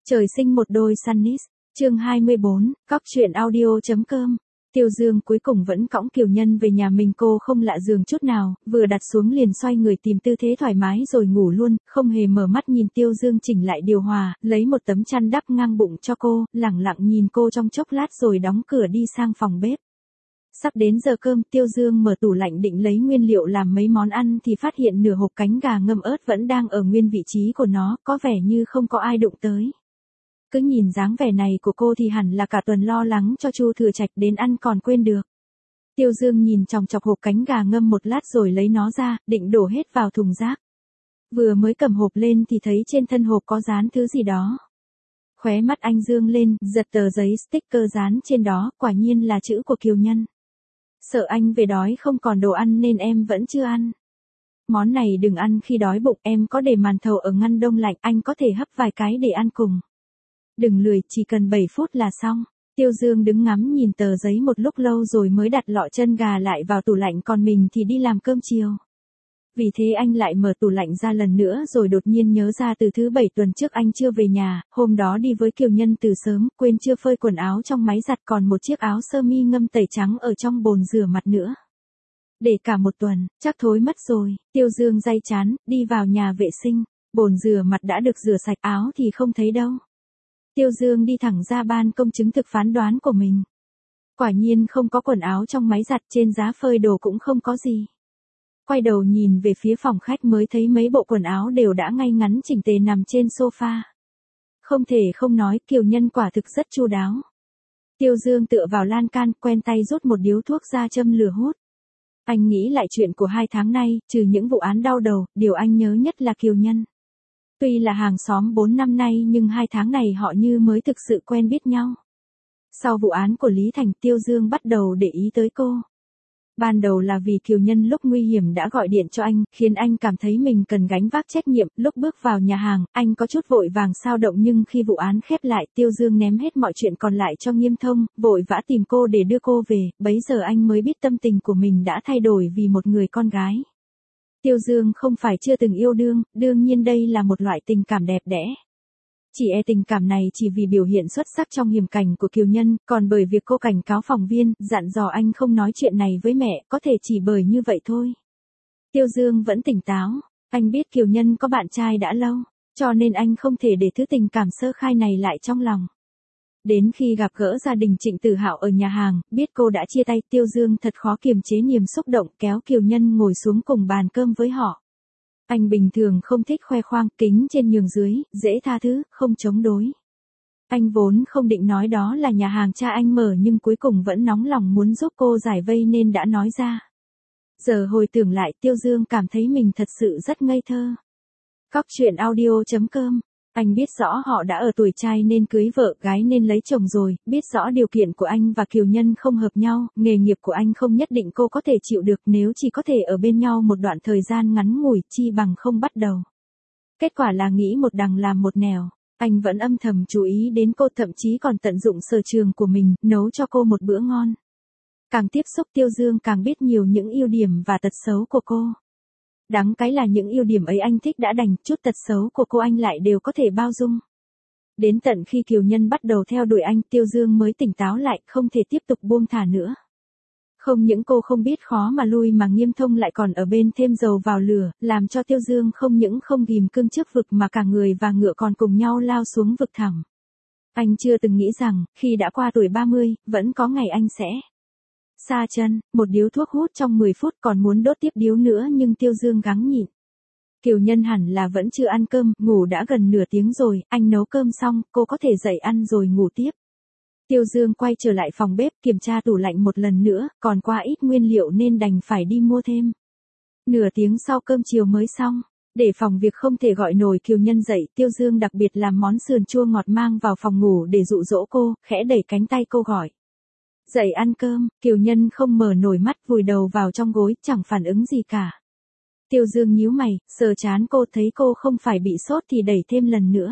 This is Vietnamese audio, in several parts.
Trời sinh một đôi Sunnis, chương 24, cóc truyện audio.com. Tiêu Dương cuối cùng vẫn cõng Kiều Nhân về nhà mình, cô không lạ giường chút nào, vừa đặt xuống liền xoay người tìm tư thế thoải mái rồi ngủ luôn, không hề mở mắt nhìn Tiêu Dương chỉnh lại điều hòa, lấy một tấm chăn đắp ngang bụng cho cô, lẳng lặng nhìn cô trong chốc lát rồi đóng cửa đi sang phòng bếp. Sắp đến giờ cơm, Tiêu Dương mở tủ lạnh định lấy nguyên liệu làm mấy món ăn thì phát hiện nửa hộp cánh gà ngâm ớt vẫn đang ở nguyên vị trí của nó, có vẻ như không có ai đụng tới. Cứ nhìn dáng vẻ này của cô thì hẳn là cả tuần lo lắng cho Chu Thừa Trạch đến ăn còn quên được. Tiêu Dương nhìn chòng chọc hộp cánh gà ngâm một lát rồi lấy nó ra, định đổ hết vào thùng rác. Vừa mới cầm hộp lên thì thấy trên thân hộp có dán thứ gì đó. Khóe mắt anh dương lên, giật tờ giấy sticker dán trên đó, quả nhiên là chữ của Kiều Nhân. Sợ anh về đói không còn đồ ăn nên em vẫn chưa ăn. Món này đừng ăn khi đói bụng, em có để màn thầu ở ngăn đông lạnh, anh có thể hấp vài cái để ăn cùng. Đừng lười, chỉ cần 7 phút là xong. Tiêu Dương đứng ngắm nhìn tờ giấy một lúc lâu rồi mới đặt lọ chân gà lại vào tủ lạnh, còn mình thì đi làm cơm chiều. Vì thế anh lại mở tủ lạnh ra lần nữa rồi đột nhiên nhớ ra từ thứ 7 tuần trước anh chưa về nhà, hôm đó đi với Kiều Nhân từ sớm, quên chưa phơi quần áo trong máy giặt, còn một chiếc áo sơ mi ngâm tẩy trắng ở trong bồn rửa mặt nữa. Để cả một tuần, chắc thối mất rồi. Tiêu Dương day chán, đi vào nhà vệ sinh, bồn rửa mặt đã được rửa sạch, áo thì không thấy đâu. Tiêu Dương đi thẳng ra ban công chứng thực phán đoán của mình. Quả nhiên không có quần áo trong máy giặt, trên giá phơi đồ cũng không có gì. Quay đầu nhìn về phía phòng khách mới thấy mấy bộ quần áo đều đã ngay ngắn chỉnh tề nằm trên sofa. Không thể không nói, Kiều Nhân quả thực rất chu đáo. Tiêu Dương tựa vào lan can, quen tay rút một điếu thuốc ra châm lửa hút. Anh nghĩ lại chuyện của 2 tháng nay, trừ những vụ án đau đầu, điều anh nhớ nhất là Kiều Nhân. Tuy là hàng xóm 4 năm nay nhưng 2 tháng này họ như mới thực sự quen biết nhau. Sau vụ án của Lý Thành, Tiêu Dương bắt đầu để ý tới cô. Ban đầu là vì Kiều Nhân lúc nguy hiểm đã gọi điện cho anh, khiến anh cảm thấy mình cần gánh vác trách nhiệm. Lúc bước vào nhà hàng, anh có chút vội vàng xao động, nhưng khi vụ án khép lại, Tiêu Dương ném hết mọi chuyện còn lại cho Nghiêm Thông, vội vã tìm cô để đưa cô về. Bấy giờ anh mới biết tâm tình của mình đã thay đổi vì một người con gái. Tiêu Dương không phải chưa từng yêu đương, đương nhiên đây là một loại tình cảm đẹp đẽ. Chỉ tình cảm này chỉ vì biểu hiện xuất sắc trong hiểm cảnh của Kiều Nhân, còn bởi việc cô cảnh cáo phóng viên, dặn dò anh không nói chuyện này với mẹ, có thể chỉ bởi như vậy thôi. Tiêu Dương vẫn tỉnh táo, anh biết Kiều Nhân có bạn trai đã lâu, cho nên anh không thể để thứ tình cảm sơ khai này lại trong lòng. Đến khi gặp gỡ gia đình Trịnh Tử Hạo ở nhà hàng, biết cô đã chia tay, Tiêu Dương thật khó kiềm chế niềm xúc động, kéo Kiều Nhân ngồi xuống cùng bàn cơm với họ. Anh bình thường không thích khoe khoang, kính trên nhường dưới, dễ tha thứ, không chống đối. Anh vốn không định nói đó là nhà hàng cha anh mở, nhưng cuối cùng vẫn nóng lòng muốn giúp cô giải vây nên đã nói ra. Giờ hồi tưởng lại, Tiêu Dương cảm thấy mình thật sự rất ngây thơ. Cóc truyện audio.com. Anh biết rõ họ đã ở tuổi trai nên cưới vợ, gái nên lấy chồng rồi, biết rõ điều kiện của anh và Kiều Nhân không hợp nhau, nghề nghiệp của anh không nhất định cô có thể chịu được, nếu chỉ có thể ở bên nhau một đoạn thời gian ngắn ngủi, chi bằng không bắt đầu. Kết quả là nghĩ một đằng làm một nẻo, anh vẫn âm thầm chú ý đến cô, thậm chí còn tận dụng sở trường của mình, nấu cho cô một bữa ngon. Càng tiếp xúc, Tiêu Dương càng biết nhiều những ưu điểm và tật xấu của cô. Đáng cái là những ưu điểm ấy anh thích đã đành, chút tật xấu của cô anh lại đều có thể bao dung. Đến tận khi Kiều Nhân bắt đầu theo đuổi anh, Tiêu Dương mới tỉnh táo lại, không thể tiếp tục buông thả nữa. Không những cô không biết khó mà lui mà Nghiêm Thông lại còn ở bên thêm dầu vào lửa, làm cho Tiêu Dương không những không ghìm cương trước vực mà cả người và ngựa còn cùng nhau lao xuống vực thẳm. Anh chưa từng nghĩ rằng, khi đã qua tuổi 30, vẫn có ngày anh sẽ xa chân, một điếu thuốc hút trong 10 phút, còn muốn đốt tiếp điếu nữa nhưng Tiêu Dương gắng nhịn. Kiều Nhân hẳn là vẫn chưa ăn cơm, ngủ đã gần nửa tiếng rồi, anh nấu cơm xong, cô có thể dậy ăn rồi ngủ tiếp. Tiêu Dương quay trở lại phòng bếp, kiểm tra tủ lạnh một lần nữa, còn qua ít nguyên liệu nên đành phải đi mua thêm. Nửa tiếng sau cơm chiều mới xong. Để phòng việc không thể gọi nổi Kiều Nhân dậy, Tiêu Dương đặc biệt làm món sườn chua ngọt mang vào phòng ngủ để dụ dỗ cô, khẽ đẩy cánh tay cô gọi. Dậy ăn cơm, Kiều Nhân không mở nổi mắt, vùi đầu vào trong gối, chẳng phản ứng gì cả. Tiêu Dương nhíu mày, sờ trán cô, thấy cô không phải bị sốt thì đẩy thêm lần nữa.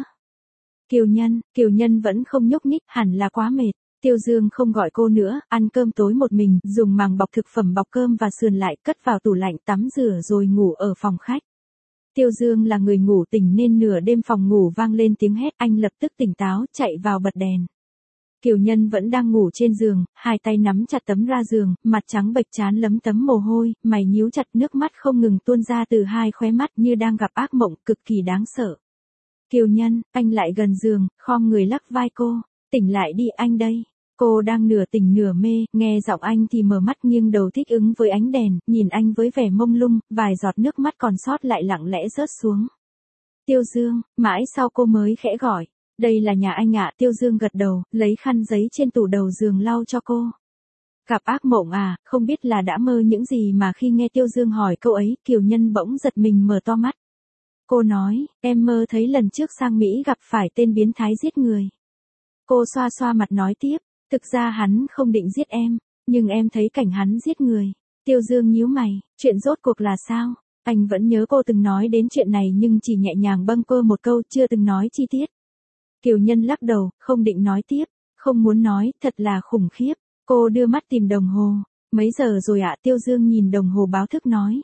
Kiều Nhân vẫn không nhúc nhích, hẳn là quá mệt. Tiêu Dương không gọi cô nữa, ăn cơm tối một mình, dùng màng bọc thực phẩm bọc cơm và sườn lại, cất vào tủ lạnh, tắm rửa rồi ngủ ở phòng khách. Tiêu Dương là người ngủ tỉnh nên nửa đêm phòng ngủ vang lên tiếng hét, anh lập tức tỉnh táo, chạy vào bật đèn. Kiều Nhân vẫn đang ngủ trên giường, hai tay nắm chặt tấm ra giường, mặt trắng bệch trán lấm tấm mồ hôi, mày nhíu chặt, nước mắt không ngừng tuôn ra từ hai khóe mắt như đang gặp ác mộng, cực kỳ đáng sợ. Kiều Nhân, anh lại gần giường, khom người lắc vai cô, tỉnh lại đi, anh đây. Cô đang nửa tỉnh nửa mê, nghe giọng anh thì mở mắt nghiêng đầu thích ứng với ánh đèn, nhìn anh với vẻ mông lung, vài giọt nước mắt còn sót lại lặng lẽ rớt xuống. Tiêu Dương, mãi sau cô mới khẽ gọi. Đây là nhà anh ạ, Tiêu Dương gật đầu, lấy khăn giấy trên tủ đầu giường lau cho cô. Gặp ác mộng à, không biết là đã mơ những gì mà khi nghe Tiêu Dương hỏi câu ấy, Kiều Nhân bỗng giật mình mở to mắt. Cô nói, em mơ thấy lần trước sang Mỹ gặp phải tên biến thái giết người. Cô xoa xoa mặt nói tiếp, thực ra hắn không định giết em, nhưng em thấy cảnh hắn giết người. Tiêu Dương nhíu mày, chuyện rốt cuộc là sao? Anh vẫn nhớ cô từng nói đến chuyện này nhưng chỉ nhẹ nhàng bâng quơ một câu, chưa từng nói chi tiết. Kiều Nhân lắc đầu, không định nói tiếp, không muốn nói, thật là khủng khiếp. Cô đưa mắt tìm đồng hồ. Mấy giờ rồi ạ? Tiêu Dương nhìn đồng hồ báo thức nói.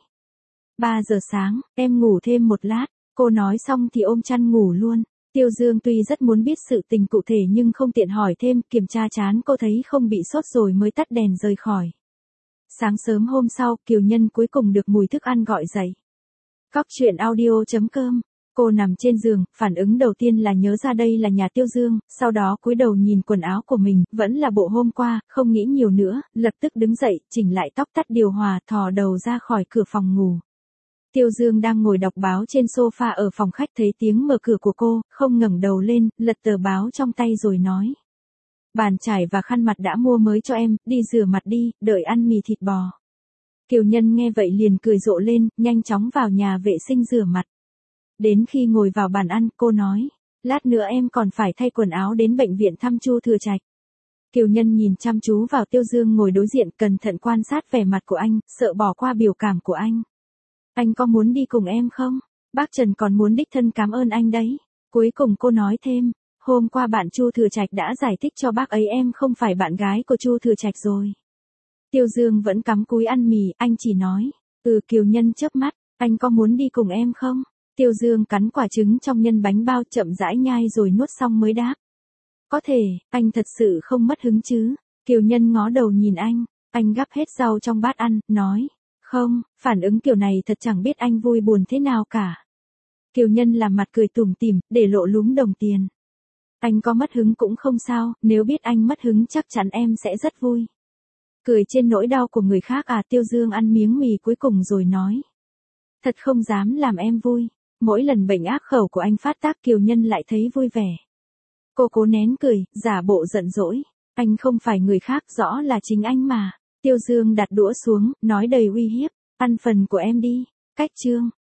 3 giờ sáng, em ngủ thêm một lát. Cô nói xong thì ôm chăn ngủ luôn. Tiêu Dương tuy rất muốn biết sự tình cụ thể nhưng không tiện hỏi thêm, kiểm tra trán cô thấy không bị sốt rồi mới tắt đèn rời khỏi. Sáng sớm hôm sau, Kiều Nhân cuối cùng được mùi thức ăn gọi dậy. Cóc truyện audio.com. Cô nằm trên giường, phản ứng đầu tiên là nhớ ra đây là nhà Tiêu Dương, sau đó cúi đầu nhìn quần áo của mình, vẫn là bộ hôm qua, không nghĩ nhiều nữa, lập tức đứng dậy, chỉnh lại tóc, tắt điều hòa, thò đầu ra khỏi cửa phòng ngủ. Tiêu Dương đang ngồi đọc báo trên sofa ở phòng khách, thấy tiếng mở cửa của cô, không ngẩng đầu lên, lật tờ báo trong tay rồi nói. Bàn chải và khăn mặt đã mua mới cho em, đi rửa mặt đi, đợi ăn mì thịt bò. Kiều Nhân nghe vậy liền cười rộ lên, nhanh chóng vào nhà vệ sinh rửa mặt. Đến khi ngồi vào bàn ăn, cô nói, lát nữa em còn phải thay quần áo đến bệnh viện thăm Chu Thừa Trạch. Kiều Nhân nhìn chăm chú vào Tiêu Dương ngồi đối diện, cẩn thận quan sát vẻ mặt của anh, sợ bỏ qua biểu cảm của anh. Anh có muốn đi cùng em không? Bác Trần còn muốn đích thân cảm ơn anh đấy. Cuối cùng cô nói thêm, hôm qua bạn Chu Thừa Trạch đã giải thích cho bác ấy em không phải bạn gái của Chu Thừa Trạch rồi. Tiêu Dương vẫn cắm cúi ăn mì, anh chỉ nói, Kiều Nhân chớp mắt, anh có muốn đi cùng em không? Tiêu Dương cắn quả trứng trong nhân bánh bao, chậm rãi nhai rồi nuốt xong mới đáp. Có thể, anh thật sự không mất hứng chứ? Kiều Nhân ngó đầu nhìn anh gắp hết rau trong bát ăn, nói, không, phản ứng kiểu này thật chẳng biết anh vui buồn thế nào cả. Kiều Nhân làm mặt cười tủm tỉm, để lộ lúm đồng tiền. Anh có mất hứng cũng không sao, nếu biết anh mất hứng chắc chắn em sẽ rất vui. Cười trên nỗi đau của người khác à? Tiêu Dương ăn miếng mì cuối cùng rồi nói. Thật không dám làm em vui. Mỗi lần bệnh ác khẩu của anh phát tác, Kiều Nhân lại thấy vui vẻ. Cô cố nén cười, giả bộ giận dỗi. Anh không phải người khác, rõ là chính anh mà. Tiêu Dương đặt đũa xuống, nói đầy uy hiếp. Ăn phần của em đi. Cách chương.